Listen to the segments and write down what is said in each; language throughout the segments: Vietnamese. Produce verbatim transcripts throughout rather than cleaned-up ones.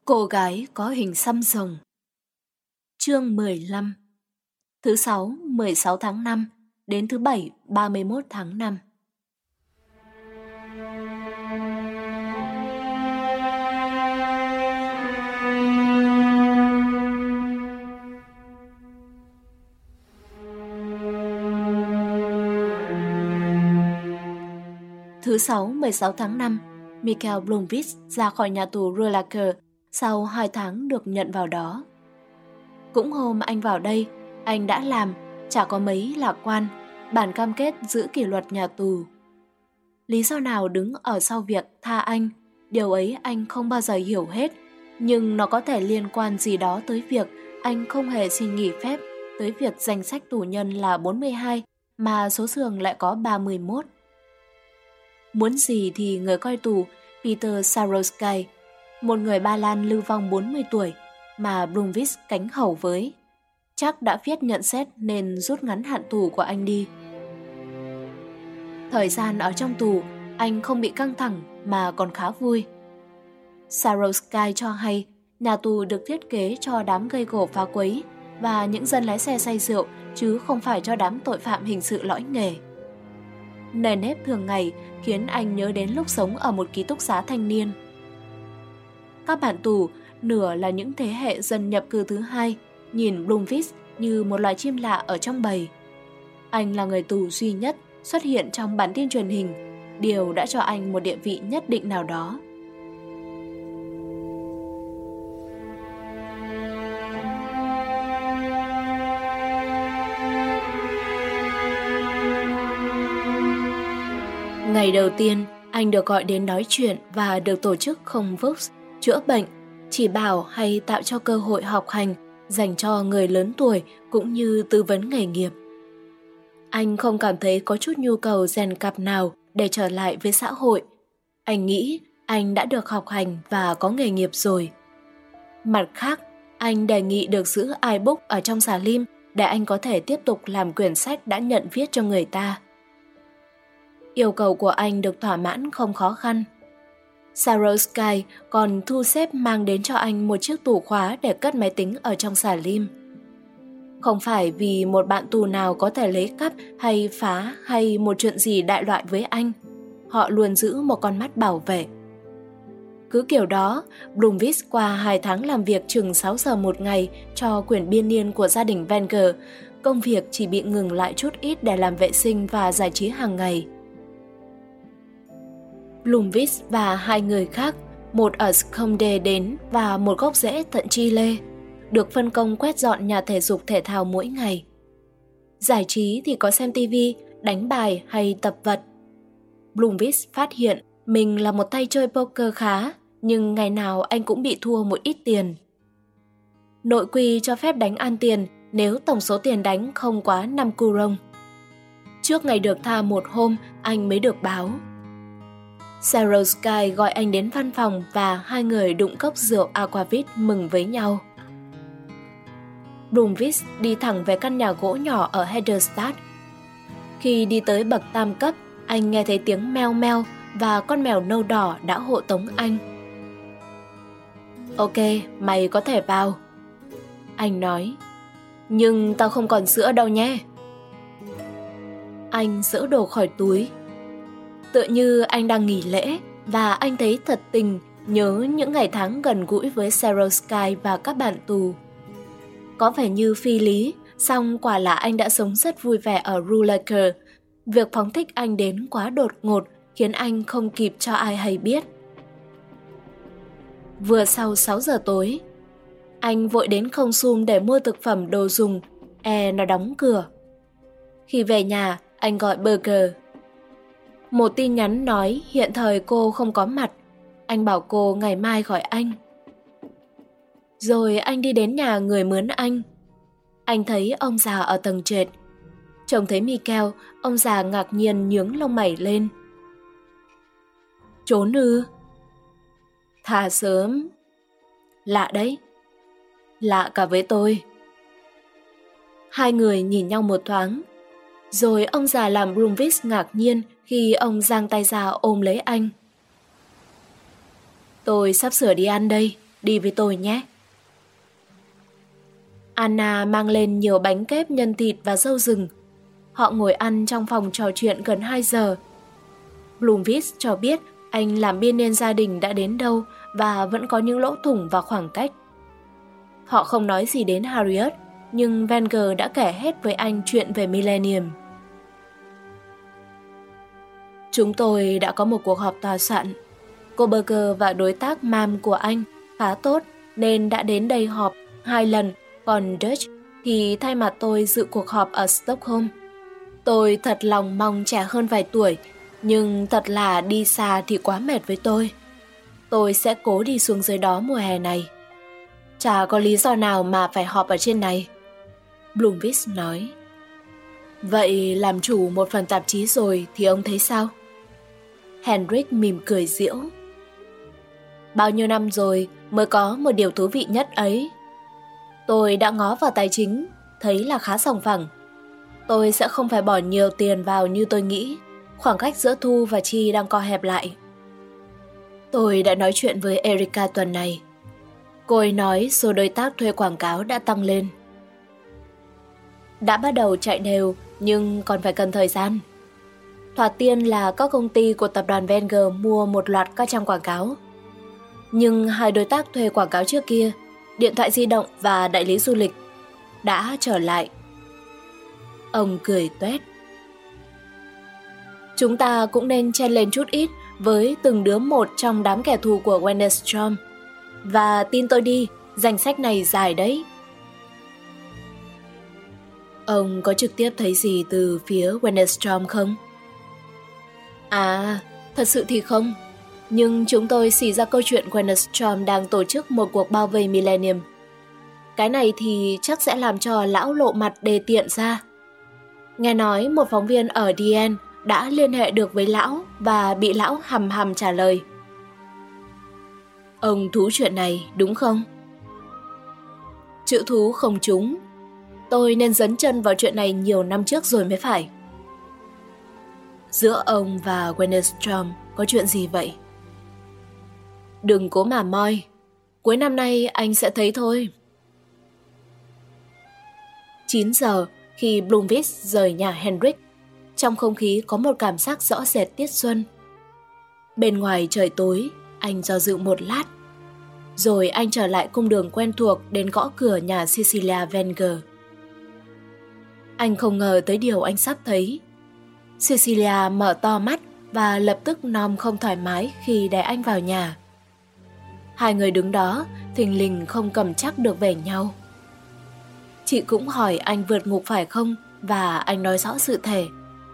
Cô gái có hình xăm rồng. Chương mười lăm. Thứ sáu mười sáu tháng năm đến thứ bảy ba mươi mốt tháng năm. Thứ sáu mười sáu tháng năm, Michael Blomqvist ra khỏi nhà tù Rullager sau hai tháng được nhận vào đó. Cũng hôm anh vào đây, anh đã làm, chả có mấy lạc quan, bản cam kết giữ kỷ luật nhà tù. Lý do nào đứng ở sau việc tha anh, điều ấy anh không bao giờ hiểu hết, nhưng nó có thể liên quan gì đó tới việc anh không hề xin nghỉ phép, tới việc danh sách tù nhân là bốn mươi hai mà số giường lại có ba mươi mốt. Muốn gì thì người coi tù Peter Sarowsky, một người Ba Lan lưu vong bốn mươi tuổi mà Blomqvist cánh hầu với, chắc đã viết nhận xét nên rút ngắn hạn tù của anh đi. Thời gian ở trong tù, anh không bị căng thẳng mà còn khá vui. Sarowsky cho hay nhà tù được thiết kế cho đám gây gổ phá quấy và những dân lái xe say rượu chứ không phải cho đám tội phạm hình sự lõi nghề. Nền nếp thường ngày khiến anh nhớ đến lúc sống ở một ký túc xá thanh niên. Các bạn tù, nửa là những thế hệ dân nhập cư thứ hai, nhìn Blomqvist như một loài chim lạ ở trong bầy. Anh là người tù duy nhất xuất hiện trong bản tin truyền hình, điều đã cho anh một địa vị nhất định nào đó. Ngày đầu tiên, anh được gọi đến nói chuyện và được tổ chức không vux, chữa bệnh, chỉ bảo hay tạo cho cơ hội học hành dành cho người lớn tuổi cũng như tư vấn nghề nghiệp. Anh không cảm thấy có chút nhu cầu rèn cặp nào để trở lại với xã hội. Anh nghĩ anh đã được học hành và có nghề nghiệp rồi. Mặt khác, anh đề nghị được giữ iBook ở trong xà lim để anh có thể tiếp tục làm quyển sách đã nhận viết cho người ta. Yêu cầu của anh được thỏa mãn không khó khăn. Sarowsky còn thu xếp mang đến cho anh một chiếc tủ khóa để cất máy tính ở trong xà lim. Không phải vì một bạn tù nào có thể lấy cắp hay phá hay một chuyện gì đại loại với anh. Họ luôn giữ một con mắt bảo vệ. Cứ kiểu đó, Blomqvist qua hai tháng làm việc chừng sáu giờ một ngày cho quyển biên niên của gia đình Wenger, công việc chỉ bị ngừng lại chút ít để làm vệ sinh và giải trí hàng ngày. Blomqvist và hai người khác, một ở Skonde đến và một gốc rễ tận Chile, được phân công quét dọn nhà thể dục thể thao mỗi ngày. Giải trí thì có xem tivi, đánh bài hay tập vật. Blomqvist phát hiện mình là một tay chơi poker khá, nhưng ngày nào anh cũng bị thua một ít tiền. Nội quy cho phép đánh ăn tiền nếu tổng số tiền đánh không quá năm kurong. Trước ngày được tha một hôm, anh mới được báo. Sarowsky gọi anh đến văn phòng và hai người đụng cốc rượu aquavit mừng với nhau. Blomqvist đi thẳng về căn nhà gỗ nhỏ ở Hederstadt. Khi đi tới bậc tam cấp, anh nghe thấy tiếng meo meo và con mèo nâu đỏ đã hộ tống anh. Ok, mày có thể vào. Anh nói, nhưng tao không còn sữa đâu nhé. Anh giở đồ khỏi túi. Tựa như anh đang nghỉ lễ và anh thấy thật tình nhớ những ngày tháng gần gũi với Sarowsky và các bạn tù. Có vẻ như phi lý, song quả là anh đã sống rất vui vẻ ở Rullager. Việc phóng thích anh đến quá đột ngột khiến anh không kịp cho ai hay biết. Vừa sau sáu giờ tối, anh vội đến Không Sum để mua thực phẩm đồ dùng, e nó đóng cửa. Khi về nhà, anh gọi Burger. Một tin nhắn nói hiện thời cô không có mặt. Anh bảo cô ngày mai gọi anh. Rồi anh đi đến nhà người mướn anh. Anh thấy ông già ở tầng trệt. Trông thấy Michael, ông già ngạc nhiên nhướng lông mày lên. Trốn ư? Thà sớm. Lạ đấy. Lạ cả với tôi. Hai người nhìn nhau một thoáng. Rồi ông già làm Blomqvist ngạc nhiên khi ông giang tay ra ôm lấy anh. Tôi sắp sửa đi ăn đây, đi với tôi nhé. Anna mang lên nhiều bánh kép nhân thịt và rau rừng. Họ ngồi ăn trong phòng trò chuyện gần hai giờ. Bloomfield cho biết anh làm biên niên gia đình đã đến đâu và vẫn có những lỗ thủng và khoảng cách. Họ không nói gì đến Harriet, nhưng Wenger đã kể hết với anh chuyện về Millennium. Chúng tôi đã có một cuộc họp tòa soạn. Cô Berger và đối tác Mam của anh khá tốt nên đã đến đây họp hai lần, còn Dutch thì thay mặt tôi dự cuộc họp ở Stockholm. Tôi thật lòng mong trẻ hơn vài tuổi, nhưng thật là đi xa thì quá mệt với tôi. Tôi sẽ cố đi xuống dưới đó mùa hè này. Chả có lý do nào mà phải họp ở trên này, Bloomfield nói. Vậy làm chủ một phần tạp chí rồi thì ông thấy sao? Henrik mỉm cười giễu. Bao nhiêu năm rồi mới có một điều thú vị nhất ấy. Tôi đã ngó vào tài chính, thấy là khá sòng phẳng. Tôi sẽ không phải bỏ nhiều tiền vào như tôi nghĩ. Khoảng cách giữa thu và chi đang co hẹp lại. Tôi đã nói chuyện với Erika tuần này. Cô ấy nói số đối tác thuê quảng cáo đã tăng lên. Đã bắt đầu chạy đều nhưng còn phải cần thời gian. Thoạt tiên là các công ty của tập đoàn Wenger mua một loạt các trang quảng cáo. Nhưng hai đối tác thuê quảng cáo trước kia, điện thoại di động và đại lý du lịch, đã trở lại. Ông cười toét. Chúng ta cũng nên chen lên chút ít với từng đứa một trong đám kẻ thù của Wennerstrom. Và tin tôi đi, danh sách này dài đấy. Ông có trực tiếp thấy gì từ phía Wennerstrom không? À, thật sự thì không. Nhưng chúng tôi xì ra câu chuyện Wennerstrom đang tổ chức một cuộc bao vây Millennium. Cái này thì chắc sẽ làm cho lão lộ mặt đề tiện ra. Nghe nói một phóng viên ở đê en đã liên hệ được với lão và bị lão hằm hằm trả lời. Ông thú chuyện này đúng không? Chữ thú không trúng. Tôi nên dấn chân vào chuyện này nhiều năm trước rồi mới phải. Giữa ông và Wennerstrom có chuyện gì vậy? Đừng cố mà moi. Cuối năm nay anh sẽ thấy thôi. chín giờ khi Bloomfield rời nhà Henrik, trong không khí có một cảm giác rõ rệt tiết xuân. Bên ngoài trời tối, anh do dự một lát. Rồi anh trở lại cung đường quen thuộc đến gõ cửa nhà Cecilia Wenger. Anh không ngờ tới điều anh sắp thấy. Cecilia mở to mắt và lập tức nom không thoải mái khi đẩy anh vào nhà. Hai người đứng đó, thình lình không cầm chắc được về nhau. Chị cũng hỏi anh vượt ngục phải không, và anh nói rõ sự thể.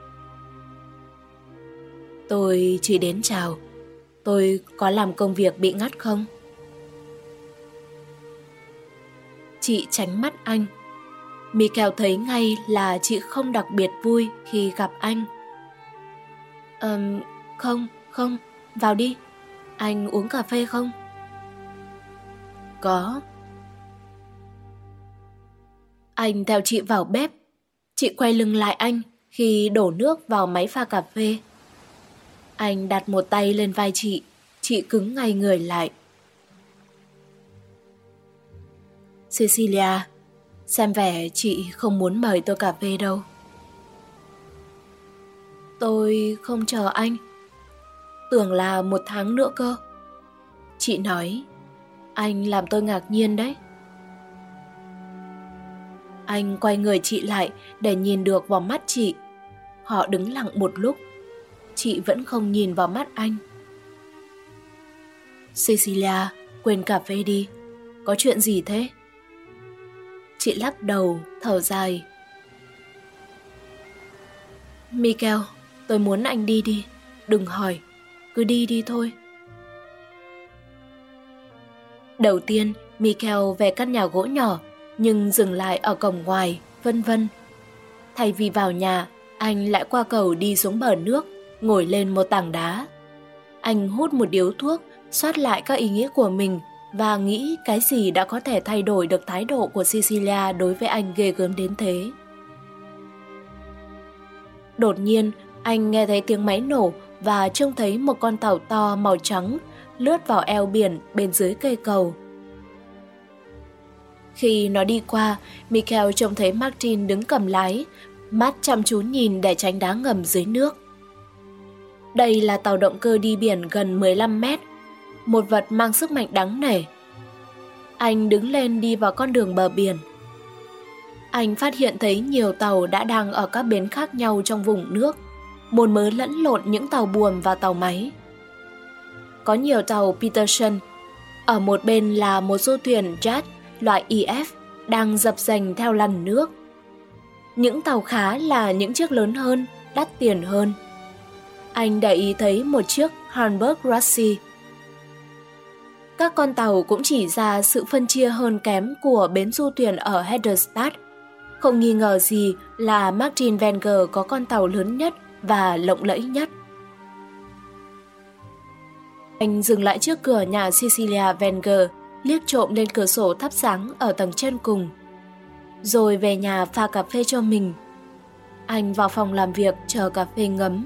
Tôi chỉ đến chào. Tôi có làm công việc bị ngắt không? Chị tránh mắt anh. Michael thấy ngay là chị không đặc biệt vui khi gặp anh. Ừm, không, không, vào đi. Anh uống cà phê không? Có. Anh theo chị vào bếp. Chị quay lưng lại anh khi đổ nước vào máy pha cà phê. Anh đặt một tay lên vai chị. Chị cứng ngay người lại. Cecilia, xem vẻ chị không muốn mời tôi cà phê đâu. Tôi không chờ anh. Tưởng là một tháng nữa cơ. Chị nói. Anh làm tôi ngạc nhiên đấy. Anh quay người chị lại để nhìn được vào mắt chị. Họ đứng lặng một lúc. Chị vẫn không nhìn vào mắt anh. Cecilia, quên cà phê đi. Có chuyện gì thế? Chị lắc đầu, thở dài. Michael, tôi muốn anh đi đi. Đừng hỏi, cứ đi đi thôi. Đầu tiên, Michael về căn nhà gỗ nhỏ, nhưng dừng lại ở cổng ngoài, vân vân. Thay vì vào nhà, anh lại qua cầu đi xuống bờ nước, ngồi lên một tảng đá. Anh hút một điếu thuốc, soát lại các ý nghĩa của mình và nghĩ cái gì đã có thể thay đổi được thái độ của Cecilia đối với anh ghê gớm đến thế. Đột nhiên, anh nghe thấy tiếng máy nổ và trông thấy một con tàu to màu trắng lướt vào eo biển bên dưới cây cầu. Khi nó đi qua, Michael trông thấy Martin đứng cầm lái, mắt chăm chú nhìn để tránh đá ngầm dưới nước. Đây là tàu động cơ đi biển gần mười lăm mét, một vật mang sức mạnh đáng nể. Anh đứng lên đi vào con đường bờ biển. Anh phát hiện thấy nhiều tàu đã đang ở các bến khác nhau trong vùng nước, một mớ lẫn lộn những tàu buồm và tàu máy. Có nhiều tàu Peterson, ở một bên là một du thuyền Jet loại E F đang dập dềnh theo làn nước. Những tàu khá là những chiếc lớn hơn, đắt tiền hơn. Anh để ý thấy một chiếc Hamburg Rossi. Các con tàu cũng chỉ ra sự phân chia hơn kém của bến du thuyền ở Hederstadt. Không nghi ngờ gì là Martin Wenger có con tàu lớn nhất và lộng lẫy nhất. Anh dừng lại trước cửa nhà Cecilia Wenger, liếc trộm lên cửa sổ thắp sáng ở tầng trên cùng. Rồi về nhà pha cà phê cho mình. Anh vào phòng làm việc chờ cà phê ngấm.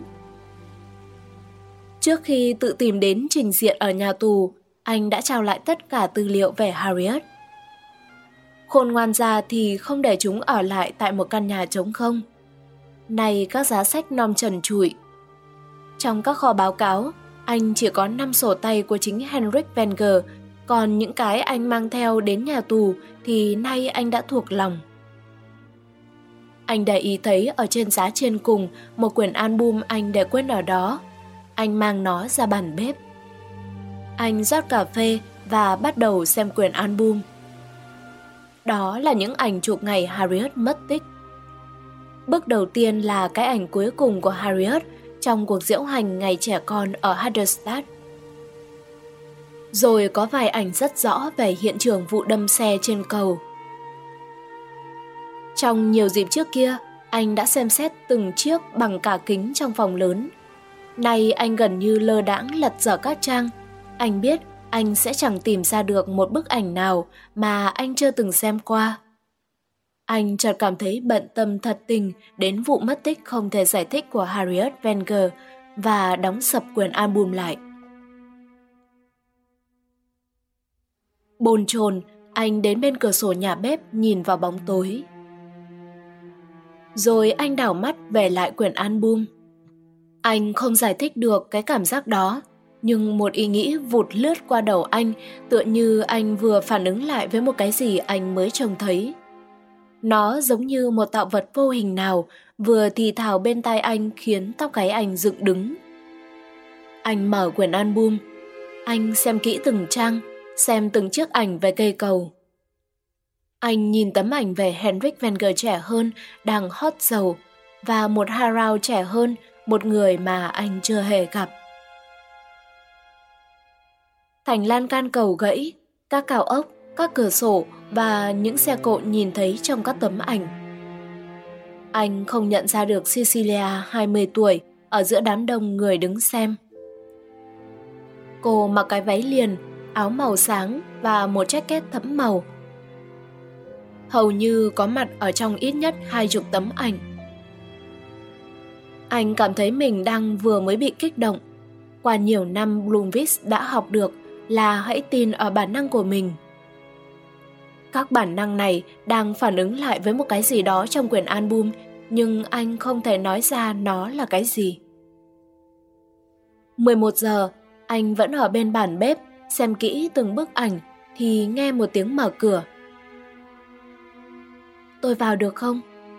Trước khi tự tìm đến trình diện ở nhà tù, anh đã trao lại tất cả tư liệu về Harriet. Khôn ngoan ra thì không để chúng ở lại tại một căn nhà trống không. Này các giá sách non trần trụi. Trong các kho báo cáo, anh chỉ có năm sổ tay của chính Henrik Wenger, còn những cái anh mang theo đến nhà tù thì nay anh đã thuộc lòng. Anh để ý thấy ở trên giá trên cùng một quyển album anh để quên ở đó. Anh mang nó ra bàn bếp. Anh rót cà phê và bắt đầu xem quyển album. Đó là những ảnh chụp ngày Harriet mất tích. Bước đầu tiên là cái ảnh cuối cùng của Harriet trong cuộc diễu hành ngày trẻ con ở Hederstadt. Rồi có vài ảnh rất rõ về hiện trường vụ đâm xe trên cầu. Trong nhiều dịp trước kia, anh đã xem xét từng chiếc bằng cả kính trong phòng lớn. Nay anh gần như lơ đãng lật dở các trang. Anh biết anh sẽ chẳng tìm ra được một bức ảnh nào mà anh chưa từng xem qua. Anh chợt cảm thấy bận tâm thật tình đến vụ mất tích không thể giải thích của Harriet Wenger và đóng sập quyển album lại. Bồn chồn, anh đến bên cửa sổ nhà bếp nhìn vào bóng tối. Rồi anh đảo mắt về lại quyển album. Anh không giải thích được cái cảm giác đó, nhưng một ý nghĩ vụt lướt qua đầu anh, tựa như anh vừa phản ứng lại với một cái gì anh mới trông thấy. Nó giống như một tạo vật vô hình nào vừa thì thào bên tai anh khiến tóc gáy anh dựng đứng. Anh mở quyển album. Anh xem kỹ từng trang, xem từng chiếc ảnh về cây cầu. Anh nhìn tấm ảnh về Henrik Wenger trẻ hơn đang hót dầu và một Harald trẻ hơn, một người mà anh chưa hề gặp. Thành lan can cầu gãy, các cao ốc, các cửa sổ và những xe cộ nhìn thấy trong các tấm ảnh. Anh không nhận ra được Cecilia hai mươi tuổi ở giữa đám đông người đứng xem. Cô mặc cái váy liền, áo màu sáng và một jacket thẫm màu. Hầu như có mặt ở trong ít nhất hai chục tấm ảnh. Anh cảm thấy mình đang vừa mới bị kích động. Qua nhiều năm Blomqvist đã học được là hãy tin ở bản năng của mình. Các bản năng này đang phản ứng lại với một cái gì đó trong quyển album, nhưng anh không thể nói ra nó là cái gì. mười một giờ, anh vẫn ở bên bàn bếp, xem kỹ từng bức ảnh, thì nghe một tiếng mở cửa. Tôi vào được không?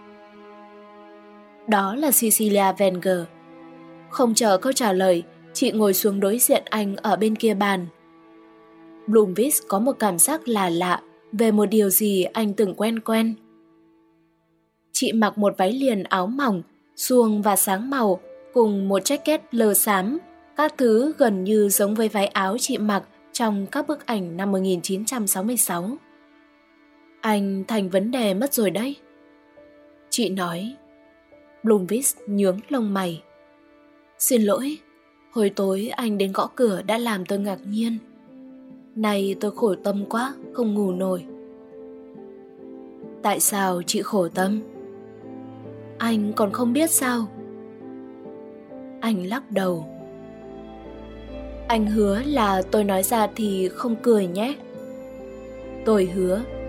Đó là Cecilia Wenger. Không chờ câu trả lời, chị ngồi xuống đối diện anh ở bên kia bàn. Blomqvist có một cảm giác là lạ về một điều gì anh từng quen quen. Chị mặc một váy liền áo mỏng, suông và sáng màu, cùng một jacket lơ xám, các thứ gần như giống với váy áo chị mặc trong các bức ảnh năm một nghìn chín trăm sáu mươi sáu. Anh thành vấn đề mất rồi đấy, chị nói. Blomqvist nhướng lông mày. Xin lỗi, hồi tối anh đến gõ cửa đã làm tôi ngạc nhiên. Nay tôi khổ tâm quá, không ngủ nổi. Tại sao chị khổ tâm? Anh còn không biết sao? Anh lắc đầu. Anh hứa là tôi nói ra thì không cười nhé. Tôi hứa